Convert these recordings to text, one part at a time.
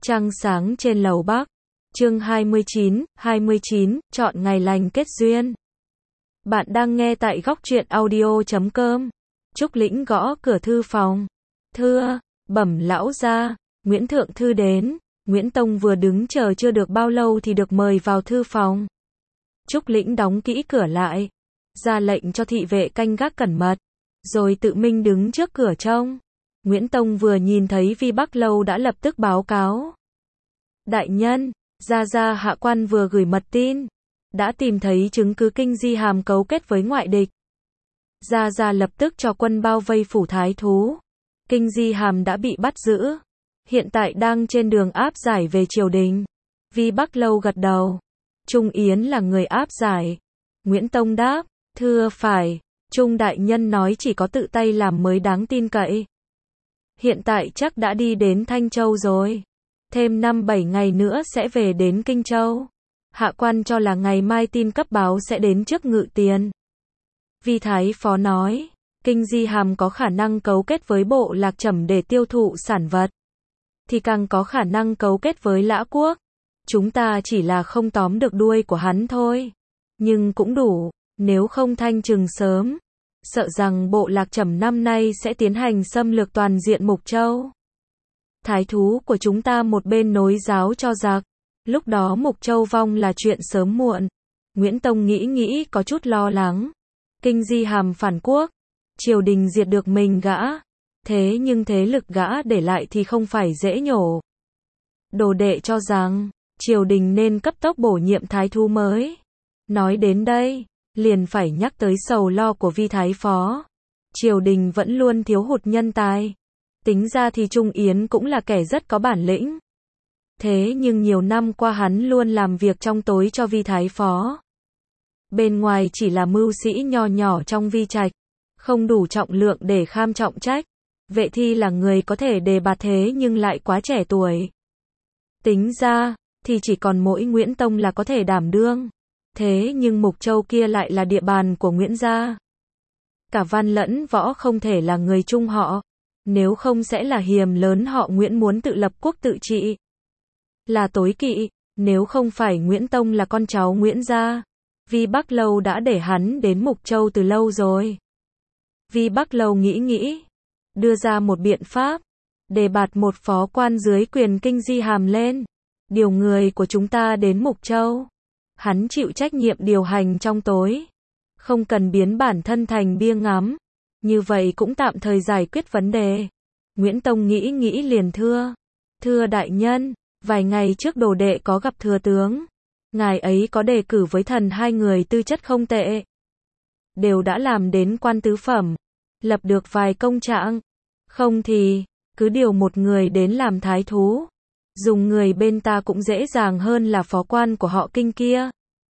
Trăng sáng trên lầu Bắc. Chương 29, chọn ngày lành kết duyên. Bạn đang nghe tại góc truyện audio.com. Trúc Lĩnh gõ cửa thư phòng. Thưa, bẩm lão gia, Nguyễn Thượng Thư đến. Nguyễn Tông vừa đứng chờ chưa được bao lâu thì được mời vào thư phòng. Trúc Lĩnh đóng kỹ cửa lại, ra lệnh cho thị vệ canh gác cẩn mật, rồi tự mình đứng trước cửa trông. Nguyễn Tông vừa nhìn thấy Vi Bắc Lâu đã lập tức báo cáo. Đại nhân, gia hạ quan vừa gửi mật tin, đã tìm thấy chứng cứ Kinh Di Hàm cấu kết với ngoại địch. Gia lập tức cho quân bao vây phủ thái thú. Kinh Di Hàm đã bị bắt giữ, hiện tại đang trên đường áp giải về triều đình. Vi Bắc Lâu gật đầu. Trung Yến là người áp giải. Nguyễn Tông đáp, thưa phải, Trung đại nhân nói chỉ có tự tay làm mới đáng tin cậy. Hiện tại chắc đã đi đến Thanh Châu rồi. Thêm 5-7 ngày nữa sẽ về đến Kinh Châu. Hạ quan cho là ngày mai tin cấp báo sẽ đến trước Ngự Tiền. Vi Thái Phó nói, Kinh Di Hàm có khả năng cấu kết với Bộ Lạc Trầm để tiêu thụ sản vật, thì càng có khả năng cấu kết với Lã Quốc. Chúng ta chỉ là không tóm được đuôi của hắn thôi. Nhưng cũng đủ, nếu không thanh trừng sớm, sợ rằng Bộ Lạc Trầm năm nay sẽ tiến hành xâm lược toàn diện Mục Châu. Thái thú của chúng ta một bên nối giáo cho giặc, lúc đó Mục Châu vong là chuyện sớm muộn. Nguyễn Tông nghĩ có chút lo lắng. Kinh Di Hàm phản quốc, triều đình diệt được mình gã, thế nhưng thế lực gã để lại thì không phải dễ nhổ. Đồ đệ cho rằng, triều đình nên cấp tốc bổ nhiệm thái thú mới. Nói đến đây, liền phải nhắc tới sầu lo của Vi Thái Phó. Triều đình vẫn luôn thiếu hụt nhân tài. Tính ra thì Trung Yến cũng là kẻ rất có bản lĩnh. Thế nhưng nhiều năm qua hắn luôn làm việc trong tối cho Vi Thái Phó. Bên ngoài chỉ là mưu sĩ nho nhỏ trong Vi Trạch, không đủ trọng lượng để kham trọng trách. Vệ Thi là người có thể đề bạt thế nhưng lại quá trẻ tuổi. Tính ra, thì chỉ còn mỗi Nguyễn Tông là có thể đảm đương. Thế nhưng Mục Châu kia lại là địa bàn của Nguyễn gia. Cả Văn lẫn Võ không thể là người chung họ. Nếu không sẽ là hiềm lớn họ Nguyễn muốn tự lập quốc tự trị. Là tối kỵ, nếu không phải Nguyễn Tông là con cháu Nguyễn gia. Vi Bắc Lâu đã để hắn đến Mục Châu từ lâu rồi. Vi Bắc Lâu nghĩ, đưa ra một biện pháp, đề bạt một phó quan dưới quyền Kinh Di Hàm lên, điều người của chúng ta đến Mục Châu. Hắn chịu trách nhiệm điều hành trong tối, không cần biến bản thân thành bia ngắm, như vậy cũng tạm thời giải quyết vấn đề. Nguyễn Tông nghĩ liền thưa đại nhân, vài ngày trước đồ đệ có gặp thừa tướng, ngài ấy có đề cử với thần hai người tư chất không tệ, đều đã làm đến quan tứ phẩm, lập được vài công trạng, không thì cứ điều một người đến làm thái thú, dùng người bên ta cũng dễ dàng hơn là phó quan của họ Kinh kia.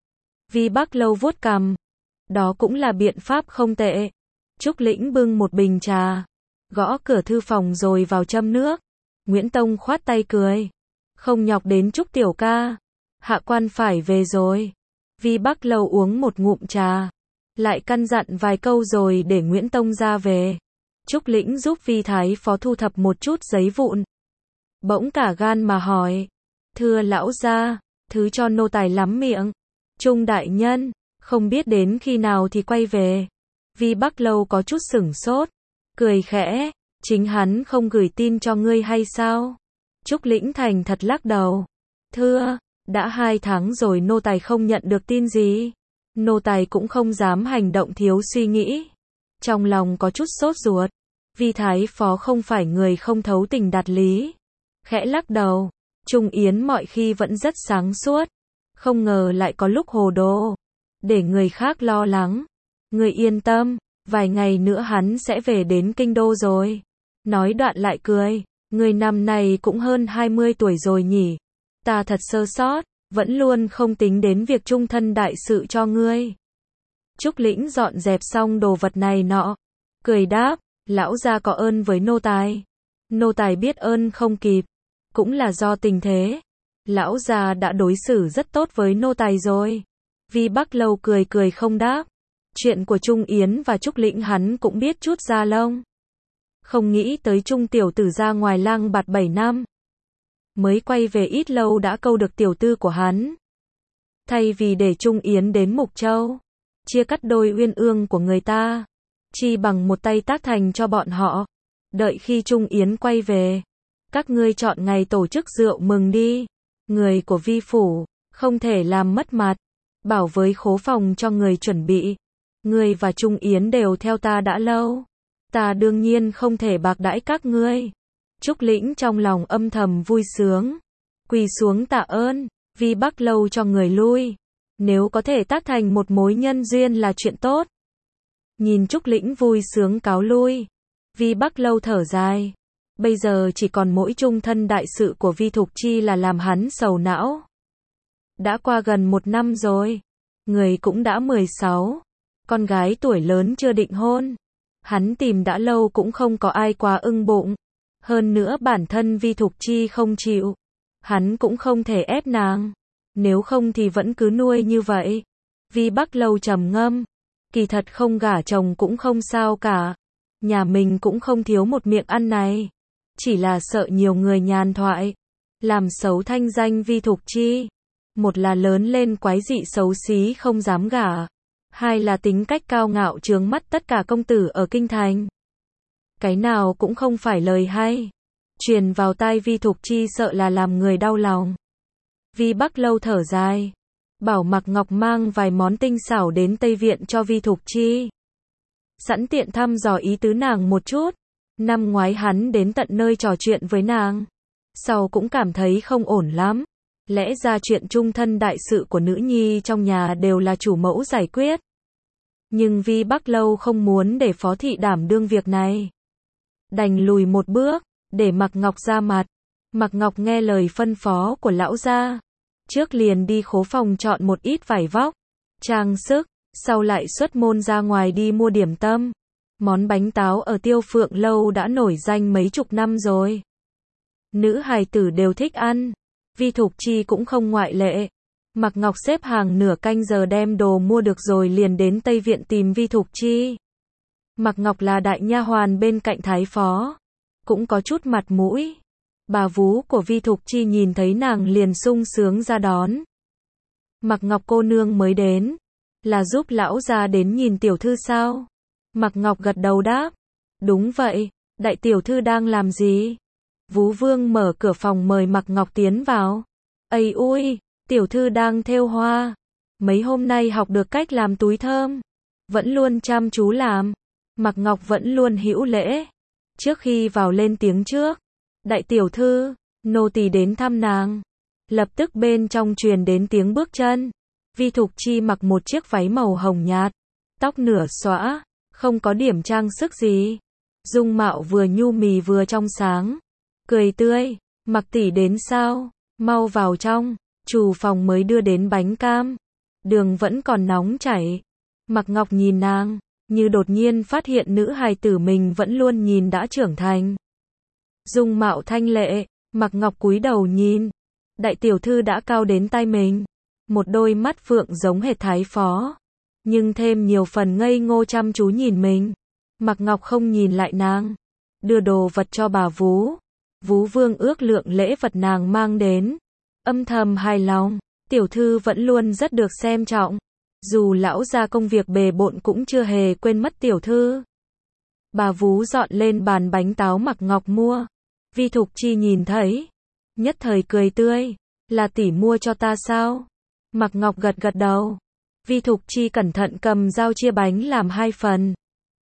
Vi Bắc Lâu vuốt cằm, đó cũng là biện pháp không tệ. Trúc Lĩnh bưng một bình trà, gõ cửa thư phòng rồi vào châm nước. Nguyễn Tông khoát tay cười, không nhọc đến Trúc tiểu ca, hạ quan phải về rồi. Vi Bắc Lâu uống một ngụm trà, lại căn dặn vài câu rồi để Nguyễn Tông ra về. Trúc Lĩnh giúp Vi Thái Phó thu thập một chút giấy vụn, bỗng cả gan mà hỏi, thưa lão gia, thứ cho nô tài lắm miệng. Trung đại nhân, không biết đến khi nào thì quay về. Vi Bắc Lâu có chút sửng sốt, cười khẽ, chính hắn không gửi tin cho ngươi hay sao? Trúc Lĩnh thành thật lắc đầu, thưa, đã 2 tháng rồi nô tài không nhận được tin gì. Nô tài cũng không dám hành động thiếu suy nghĩ. Trong lòng có chút sốt ruột. Vi Thái Phó không phải người không thấu tình đạt lý. Khẽ lắc đầu, Trung Yến mọi khi vẫn rất sáng suốt, không ngờ lại có lúc hồ đồ, để người khác lo lắng. Người yên tâm, vài ngày nữa hắn sẽ về đến Kinh Đô rồi. Nói đoạn lại cười, người năm này cũng hơn 20 tuổi rồi nhỉ. Ta thật sơ sót, vẫn luôn không tính đến việc trung thân đại sự cho ngươi. Trúc Lĩnh dọn dẹp xong đồ vật này nọ, cười đáp, lão gia có ơn với nô tài. Nô tài biết ơn không kịp, cũng là do tình thế. Lão gia đã đối xử rất tốt với nô tài rồi. Vi Bắc Lâu cười không đáp. Chuyện của Trung Yến và Trúc Lĩnh hắn cũng biết chút da lông. Không nghĩ tới Trung tiểu tử ra ngoài lang bạt 7 năm. mới quay về ít lâu đã câu được tiểu tư của hắn. Thay vì để Trung Yến đến Mục Châu, chia cắt đôi uyên ương của người ta, chi bằng một tay tác thành cho bọn họ. Đợi khi Trung Yến quay về, các ngươi chọn ngày tổ chức rượu mừng đi. Người của Vi phủ, không thể làm mất mặt. Bảo với Khố Phòng cho người chuẩn bị. Ngươi và Trung Yến đều theo ta đã lâu. Ta đương nhiên không thể bạc đãi các ngươi. Trúc Lĩnh trong lòng âm thầm vui sướng. Quỳ xuống tạ ơn, Vi Bắc Lâu cho người lui. Nếu có thể tác thành một mối nhân duyên là chuyện tốt. Nhìn Trúc Lĩnh vui sướng cáo lui. Vi Bắc Lâu thở dài. Bây giờ chỉ còn mỗi chung thân đại sự của Vi Thục Chi là làm hắn sầu não. Đã qua gần 1 năm rồi. Người cũng đã 16. Con gái tuổi lớn chưa định hôn. Hắn tìm đã lâu cũng không có ai quá ưng bụng. Hơn nữa bản thân Vi Thục Chi không chịu. Hắn cũng không thể ép nàng. Nếu không thì vẫn cứ nuôi như vậy. Vi Bắc Lâu trầm ngâm. Kỳ thật không gả chồng cũng không sao cả. Nhà mình cũng không thiếu một miệng ăn này. Chỉ là sợ nhiều người nhàn thoại. Làm xấu thanh danh Vi Thục Chi. Một là lớn lên quái dị xấu xí không dám gả. Hai là tính cách cao ngạo chướng mắt tất cả công tử ở kinh thành. Cái nào cũng không phải lời hay. Truyền vào tai Vi Thục Chi sợ là làm người đau lòng. Vi Bắc Lâu thở dài. Bảo Mạc Ngọc mang vài món tinh xảo đến Tây Viện cho Vi Thục Chi. Sẵn tiện thăm dò ý tứ nàng một chút. Năm ngoái hắn đến tận nơi trò chuyện với nàng. Sau cũng cảm thấy không ổn lắm. Lẽ ra chuyện chung thân đại sự của nữ nhi trong nhà đều là chủ mẫu giải quyết. Nhưng Vi Bắc Lâu không muốn để Phó thị đảm đương việc này. Đành lùi một bước, để Mạc Ngọc ra mặt. Mạc Ngọc nghe lời phân phó của lão gia. Trước liền đi Khố Phòng chọn một ít vải vóc, trang sức, sau lại xuất môn ra ngoài đi mua điểm tâm. Món bánh táo ở Tiêu Phượng Lâu đã nổi danh mấy chục năm rồi. Nữ hài tử đều thích ăn. Vi Thục Chi cũng không ngoại lệ. Mạc Ngọc xếp hàng nửa canh giờ đem đồ mua được rồi liền đến Tây Viện tìm Vi Thục Chi. Mạc Ngọc là đại nha hoàn bên cạnh thái phó, cũng có chút mặt mũi. Bà vú của Vi Thục Chi nhìn thấy nàng liền sung sướng ra đón. Mạc Ngọc cô nương mới đến, là giúp lão gia đến nhìn tiểu thư sao? Mạc Ngọc gật đầu đáp. Đúng vậy, đại tiểu thư đang làm gì? Vú Vương mở cửa phòng mời Mạc Ngọc tiến vào. Ây ui, tiểu thư đang thêu hoa. Mấy hôm nay học được cách làm túi thơm. Vẫn luôn chăm chú làm. Mạc Ngọc vẫn luôn hữu lễ. Trước khi vào lên tiếng trước. Đại tiểu thư, nô tỳ đến thăm nàng. Lập tức bên trong truyền đến tiếng bước chân. Vi Thục Chi mặc một chiếc váy màu hồng nhạt. Tóc nửa xõa, không có điểm trang sức gì. Dung mạo vừa nhu mì vừa trong sáng. Cười tươi, Mạc tỷ đến sao? Mau vào trong. Chủ phòng mới đưa đến bánh cam. Đường vẫn còn nóng chảy. Mạc Ngọc nhìn nàng, như đột nhiên phát hiện nữ hài tử mình vẫn luôn nhìn đã trưởng thành. Dung mạo thanh lệ, Mạc Ngọc cúi đầu nhìn. Đại tiểu thư đã cao đến tai mình. Một đôi mắt phượng giống hệt thái phó. Nhưng thêm nhiều phần ngây ngô chăm chú nhìn mình. Mạc Ngọc không nhìn lại nàng. Đưa đồ vật cho bà vú. Vú Vương ước lượng lễ vật nàng mang đến. Âm thầm hài lòng. Tiểu thư vẫn luôn rất được xem trọng. Dù lão gia công việc bề bộn cũng chưa hề quên mất tiểu thư. Bà vú dọn lên bàn bánh táo Mạc Ngọc mua. Vi Thục Chi nhìn thấy. Nhất thời cười tươi. Là tỷ mua cho ta sao? Mạc Ngọc gật gật đầu. Vi Thục Chi cẩn thận cầm dao chia bánh làm 2 phần.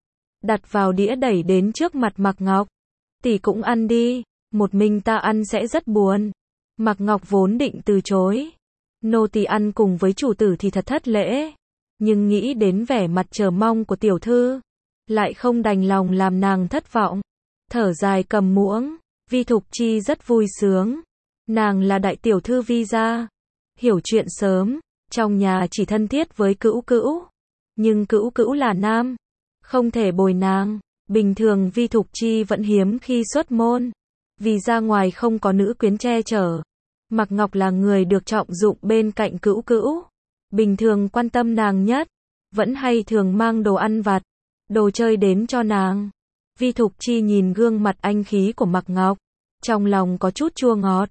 Đặt vào đĩa đẩy đến trước mặt Mạc Ngọc. Tỷ cũng ăn đi. Một mình ta ăn sẽ rất buồn. Mạc Ngọc vốn định từ chối. Nô tỳ ăn cùng với chủ tử thì thật thất lễ. Nhưng nghĩ đến vẻ mặt chờ mong của tiểu thư. Lại không đành lòng làm nàng thất vọng. Thở dài cầm muỗng. Vi Thục Chi rất vui sướng. Nàng là đại tiểu thư Vi gia. Hiểu chuyện sớm. Trong nhà chỉ thân thiết với Cữu Cữu. Nhưng Cữu Cữu là nam. Không thể bồi nàng. Bình thường Vi Thục Chi vẫn hiếm khi xuất môn. Vì ra ngoài không có nữ quyến che chở. Mạc Ngọc là người được trọng dụng bên cạnh Cữu Cữu. Bình thường quan tâm nàng nhất. Vẫn hay thường mang đồ ăn vặt, đồ chơi đến cho nàng. Vi Thục Chi nhìn gương mặt anh khí của Mạc Ngọc. Trong lòng có chút chua ngọt.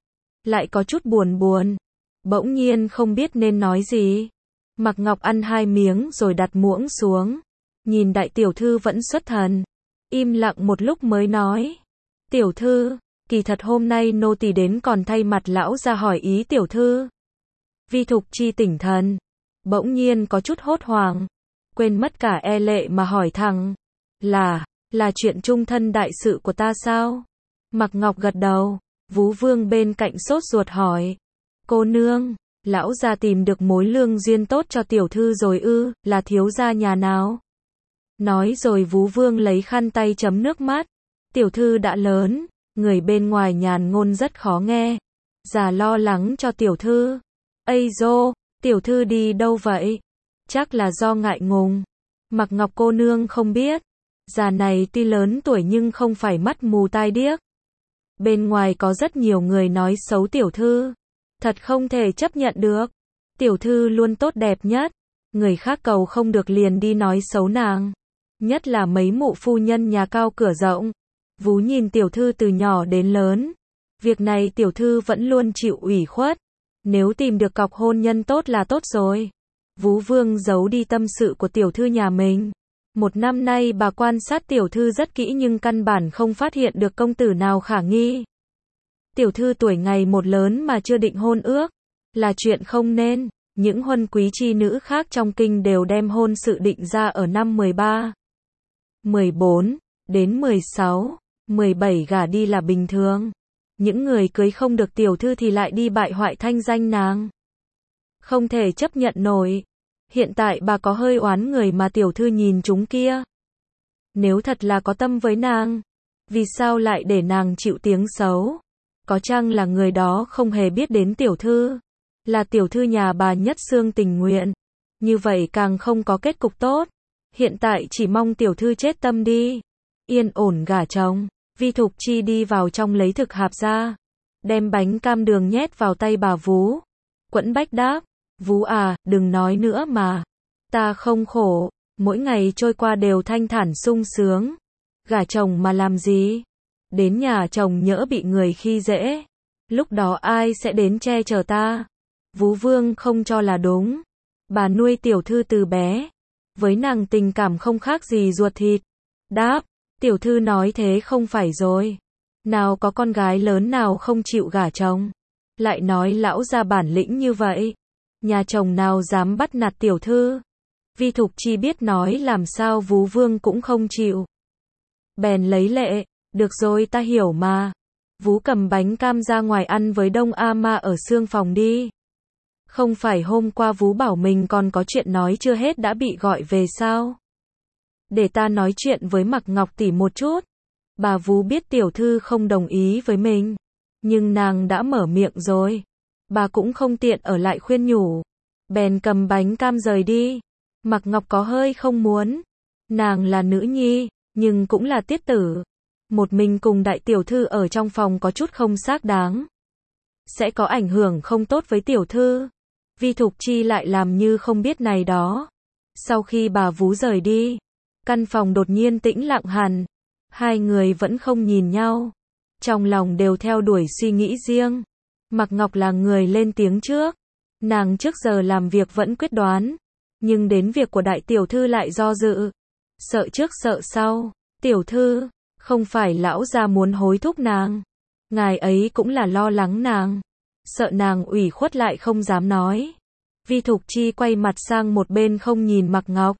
lại có chút buồn buồn. Bỗng nhiên không biết nên nói gì. Mạc Ngọc ăn 2 miếng rồi đặt muỗng xuống. Nhìn đại tiểu thư vẫn xuất thần. Im lặng một lúc mới nói. Tiểu thư, kỳ thật hôm nay nô tỳ đến còn thay mặt lão ra hỏi ý tiểu thư. Vi Thục Chi tỉnh thần. Bỗng nhiên có chút hốt hoảng. Quên mất cả e lệ mà hỏi thẳng. Là chuyện chung thân đại sự của ta sao? Mạc Ngọc gật đầu. Vú Vương bên cạnh sốt ruột hỏi. Cô nương, lão gia tìm được mối lương duyên tốt cho tiểu thư rồi ư, là thiếu gia nhà nào? Nói rồi Vú Vương lấy khăn tay chấm nước mắt. Tiểu thư đã lớn, người bên ngoài nhàn ngôn rất khó nghe. Già lo lắng cho tiểu thư. Ây dô, tiểu thư đi đâu vậy? Chắc là do ngại ngùng. Mạc Ngọc cô nương không biết. Già này tuy lớn tuổi nhưng không phải mắt mù tai điếc. Bên ngoài có rất nhiều người nói xấu tiểu thư. Thật không thể chấp nhận được. Tiểu thư luôn tốt đẹp nhất. Người khác cầu không được liền đi nói xấu nàng. Nhất là mấy mụ phu nhân nhà cao cửa rộng. Vú nhìn tiểu thư từ nhỏ đến lớn. Việc này tiểu thư vẫn luôn chịu ủy khuất. Nếu tìm được cọc hôn nhân tốt là tốt rồi. Vú Vương giấu đi tâm sự của tiểu thư nhà mình. 1 năm nay bà quan sát tiểu thư rất kỹ nhưng căn bản không phát hiện được công tử nào khả nghi. Tiểu thư tuổi ngày một lớn mà chưa định hôn ước, là chuyện không nên. Những huân quý chi nữ khác trong kinh đều đem hôn sự định ra ở năm 13, 14, đến 16, 17 gả đi là bình thường. Những người cưới không được tiểu thư thì lại đi bại hoại thanh danh nàng. Không thể chấp nhận nổi. Hiện tại bà có hơi oán người mà tiểu thư nhìn chúng kia. Nếu thật là có tâm với nàng, vì sao lại để nàng chịu tiếng xấu? Có chăng là người đó không hề biết đến tiểu thư? Là tiểu thư nhà bà nhất xương tình nguyện. Như vậy càng không có kết cục tốt. Hiện tại chỉ mong tiểu thư chết tâm đi. Yên ổn gả chồng. Vi Thục Chi đi vào trong lấy thực hạp ra. Đem bánh cam đường nhét vào tay bà Vú. Quẫn Bách đáp. Vú à, đừng nói nữa mà. Ta không khổ. Mỗi ngày trôi qua đều thanh thản sung sướng. Gả chồng mà làm gì? Đến nhà chồng nhỡ bị người khi dễ. Lúc đó ai sẽ đến che chở ta? Vú Vương không cho là đúng. Bà nuôi tiểu thư từ bé. Với nàng tình cảm không khác gì ruột thịt. Đáp, tiểu thư nói thế không phải rồi. Nào có con gái lớn nào không chịu gả chồng. Lại nói lão ra bản lĩnh như vậy. Nhà chồng nào dám bắt nạt tiểu thư. Vi Thục Chi biết nói làm sao Vú Vương cũng không chịu. Bèn lấy lệ, được rồi ta hiểu mà. Vú cầm bánh cam ra ngoài ăn với Đông A Ma ở xương phòng đi. Không phải hôm qua Vú bảo mình còn có chuyện nói chưa hết đã bị gọi về sao? Để ta nói chuyện với Mạc Ngọc tỷ một chút. Bà Vú biết tiểu thư không đồng ý với mình. Nhưng nàng đã mở miệng rồi. Bà cũng không tiện ở lại khuyên nhủ. Bèn cầm bánh cam rời đi. Mạc Ngọc có hơi không muốn. Nàng là nữ nhi, nhưng cũng là tiết tử. Một mình cùng đại tiểu thư ở trong phòng có chút không xác đáng. Sẽ có ảnh hưởng không tốt với tiểu thư. Vi Thục Chi lại làm như không biết này đó. Sau khi bà Vú rời đi, căn phòng đột nhiên tĩnh lặng hẳn. Hai người vẫn không nhìn nhau. Trong lòng đều theo đuổi suy nghĩ riêng. Mạc Ngọc là người lên tiếng trước. Nàng trước giờ làm việc vẫn quyết đoán. Nhưng đến việc của đại tiểu thư lại do dự. Sợ trước sợ sau. Tiểu thư, không phải lão gia muốn hối thúc nàng. Ngài ấy cũng là lo lắng nàng. Sợ nàng ủy khuất lại không dám nói. Vi Thục Chi quay mặt sang một bên không nhìn Mạc Ngọc.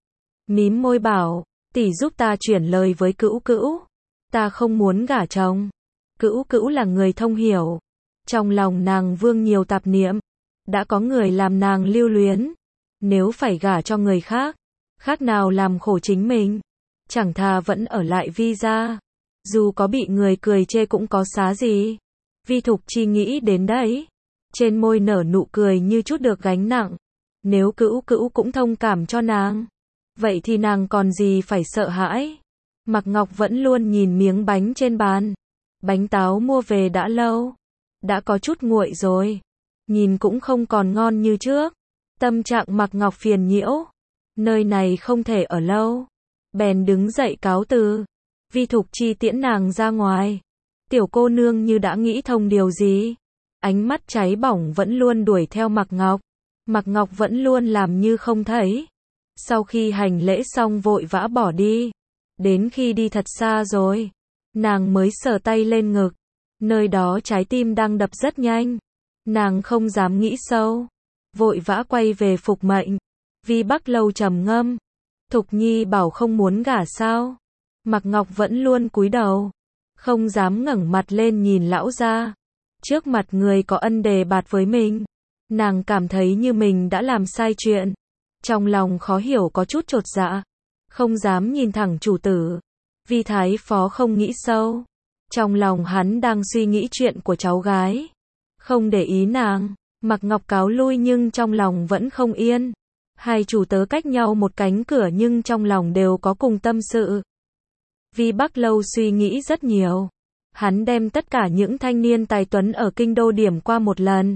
Mím môi bảo, tỷ giúp ta chuyển lời với Cữu Cữu. Ta không muốn gả chồng. Cữu Cữu là người thông hiểu. Trong lòng nàng vương nhiều tạp niệm. Đã có người làm nàng lưu luyến. Nếu phải gả cho người khác, khác nào làm khổ chính mình. Chẳng thà vẫn ở lại Vi gia. Dù có bị người cười chê cũng có xá gì. Vi Thục Chi nghĩ đến đấy. Trên môi nở nụ cười như chút được gánh nặng. Nếu Cữu Cữu cũng thông cảm cho nàng, vậy thì nàng còn gì phải sợ hãi. Mạc Ngọc vẫn luôn nhìn miếng bánh trên bàn. Bánh táo mua về đã lâu. Đã có chút nguội rồi. Nhìn cũng không còn ngon như trước. Tâm trạng Mạc Ngọc phiền nhiễu. Nơi này không thể ở lâu. Bèn đứng dậy cáo từ. Vi Thục Chi tiễn nàng ra ngoài. Tiểu cô nương như đã nghĩ thông điều gì. ánh mắt cháy bỏng vẫn luôn đuổi theo Mạc Ngọc. Mạc Ngọc vẫn luôn làm như không thấy. Sau khi hành lễ xong vội vã bỏ đi. Đến khi đi thật xa rồi, nàng mới sờ tay lên ngực. Nơi đó trái tim đang đập rất nhanh. Nàng không dám nghĩ sâu. Vội vã quay về phục mệnh. Vi Bắc Lâu trầm ngâm. Thục Nhi bảo không muốn gả sao? Mạc Ngọc vẫn luôn cúi đầu. Không dám ngẩng mặt lên nhìn lão gia. Trước mặt người có ân đề bạt với mình. Nàng cảm thấy như mình đã làm sai chuyện. Trong lòng khó hiểu có chút chột dạ. Không dám nhìn thẳng chủ tử. Vi Thái Phó không nghĩ sâu. Trong lòng hắn đang suy nghĩ chuyện của cháu gái. Không để ý nàng. Mạc Ngọc cáo lui nhưng trong lòng vẫn không yên. Hai chủ tớ cách nhau một cánh cửa nhưng trong lòng đều có cùng tâm sự. Vi Bắc Lâu suy nghĩ rất nhiều. Hắn đem tất cả những thanh niên tài tuấn ở kinh đô điểm qua một lần.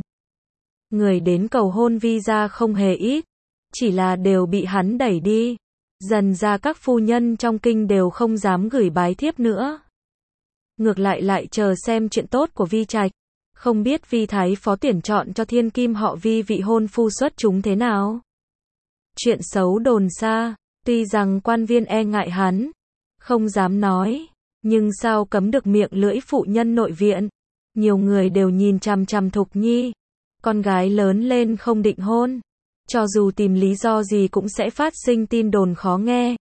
Người đến cầu hôn Vi ra không hề ít. Chỉ là đều bị hắn đẩy đi. Dần ra các phu nhân trong kinh đều không dám gửi bái thiếp nữa. Ngược lại chờ xem chuyện tốt của Vi Trạch. Không biết Vi Thái Phó tuyển chọn cho thiên kim họ Vi vị hôn phu xuất chúng thế nào. Chuyện xấu đồn xa. Tuy rằng quan viên e ngại hắn. Không dám nói. Nhưng sao cấm được miệng lưỡi phụ nhân nội viện. Nhiều người đều nhìn chằm chằm Thục Nhi. Con gái lớn lên không định hôn. Cho dù tìm lý do gì cũng sẽ phát sinh tin đồn khó nghe.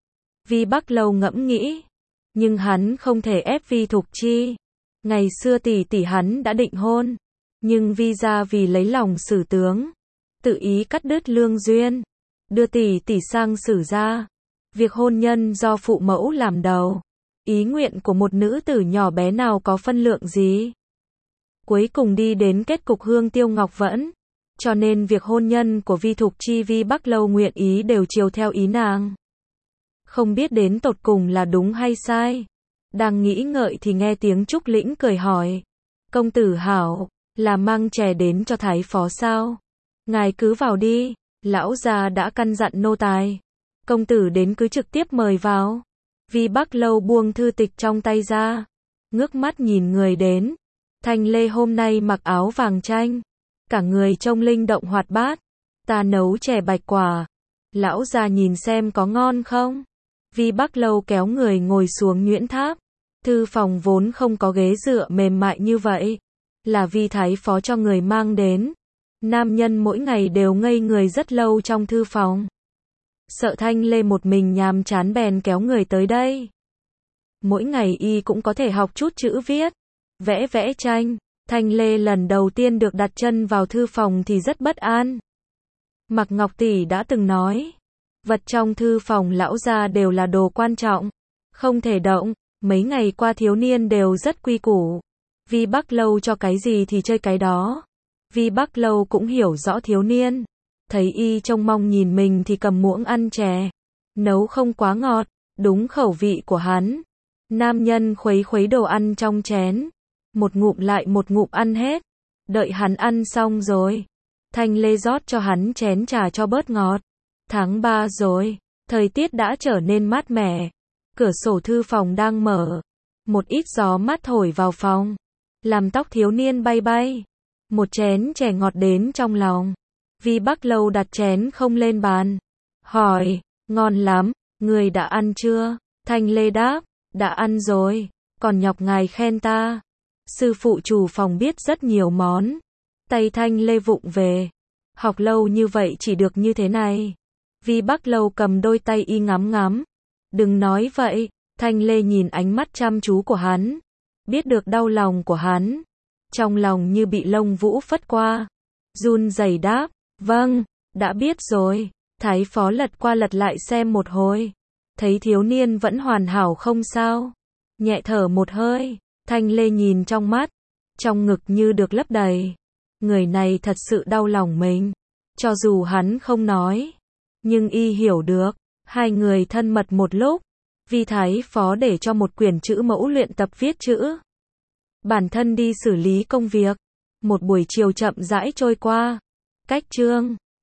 Vi Bắc Lâu ngẫm nghĩ. Nhưng hắn không thể ép Vi Thục Chi. Ngày xưa tỷ hắn đã định hôn. Nhưng Vi ra vì lấy lòng Sử tướng. Tự ý cắt đứt lương duyên. Đưa tỷ sang Sử gia. Việc hôn nhân do phụ mẫu làm đầu. Ý nguyện của một nữ tử nhỏ bé nào có phân lượng gì. Cuối cùng đi đến kết cục hương tiêu ngọc vẫn. Cho nên việc hôn nhân của Vi Thục Chi Vi Bắc Lâu nguyện ý đều chiều theo ý nàng. Không biết đến tột cùng là đúng hay sai. Đang nghĩ ngợi thì nghe tiếng Trúc Lĩnh cười hỏi. Công tử hảo, là mang chè đến cho Thái Phó sao? Ngài cứ vào đi, lão già đã căn dặn nô tài. Công tử đến cứ trực tiếp mời vào. Vi Bắc Lâu buông thư tịch trong tay ra. Ngước mắt nhìn người đến. Thanh Lê hôm nay mặc áo vàng chanh. Cả người trông linh động hoạt bát. Ta nấu chè bạch quả. Lão già nhìn xem có ngon không? Vi Bắc Lâu kéo người ngồi xuống nhuyễn tháp. Thư phòng vốn không có ghế dựa mềm mại như vậy. Là Vi Thái Phó cho người mang đến. Nam nhân mỗi ngày đều ngây người rất lâu trong thư phòng. Sợ Thanh Lê một mình nhàm chán bèn kéo người tới đây. Mỗi ngày y cũng có thể học chút chữ viết. Vẽ tranh. Thanh Lê lần đầu tiên được đặt chân vào thư phòng thì rất bất an. Mạc Ngọc tỷ đã từng nói. Vật trong thư phòng lão gia đều là đồ quan trọng. Không thể động. Mấy ngày qua thiếu niên đều rất quy củ. Vi Bắc Lâu cho cái gì thì chơi cái đó. Vi Bắc Lâu cũng hiểu rõ thiếu niên. Thấy y trông mong nhìn mình thì cầm muỗng ăn chè. Nấu không quá ngọt. Đúng khẩu vị của hắn. Nam nhân khuấy đồ ăn trong chén. Một ngụm lại một ngụm ăn hết. Đợi hắn ăn xong rồi. Thanh Lê rót cho hắn chén trà cho bớt ngọt. Tháng 3 rồi. Thời tiết đã trở nên mát mẻ. Cửa sổ thư phòng đang mở. Một ít gió mát thổi vào phòng. Làm tóc thiếu niên bay bay. Một chén chè ngọt đến trong lòng. Vi Bắc Lâu đặt chén không lên bàn. Hỏi, ngon lắm, người đã ăn chưa? Thanh Lê đáp, đã ăn rồi. Còn nhọc ngài khen ta. Sư phụ chủ phòng biết rất nhiều món. Tay Thanh Lê vụng về. Học lâu như vậy chỉ được như thế này. Vi Bắc Lâu cầm đôi tay y ngắm ngắm. Đừng nói vậy. Thanh Lê nhìn ánh mắt chăm chú của hắn. Biết được đau lòng của hắn. Trong lòng như bị lông vũ phất qua. Run rẩy đáp. Vâng, đã biết rồi. Thái Phó lật qua lật lại xem một hồi. Thấy thiếu niên vẫn hoàn hảo không sao. Nhẹ thở một hơi. Thanh Lê nhìn trong mắt. Trong ngực như được lấp đầy. Người này thật sự đau lòng mình. Cho dù hắn không nói. Nhưng y hiểu được. Hai người thân mật một lúc. Vi Thái Phó để cho một quyển chữ mẫu luyện tập viết chữ. Bản thân đi xử lý công việc. Một buổi chiều chậm rãi trôi qua. Cách chương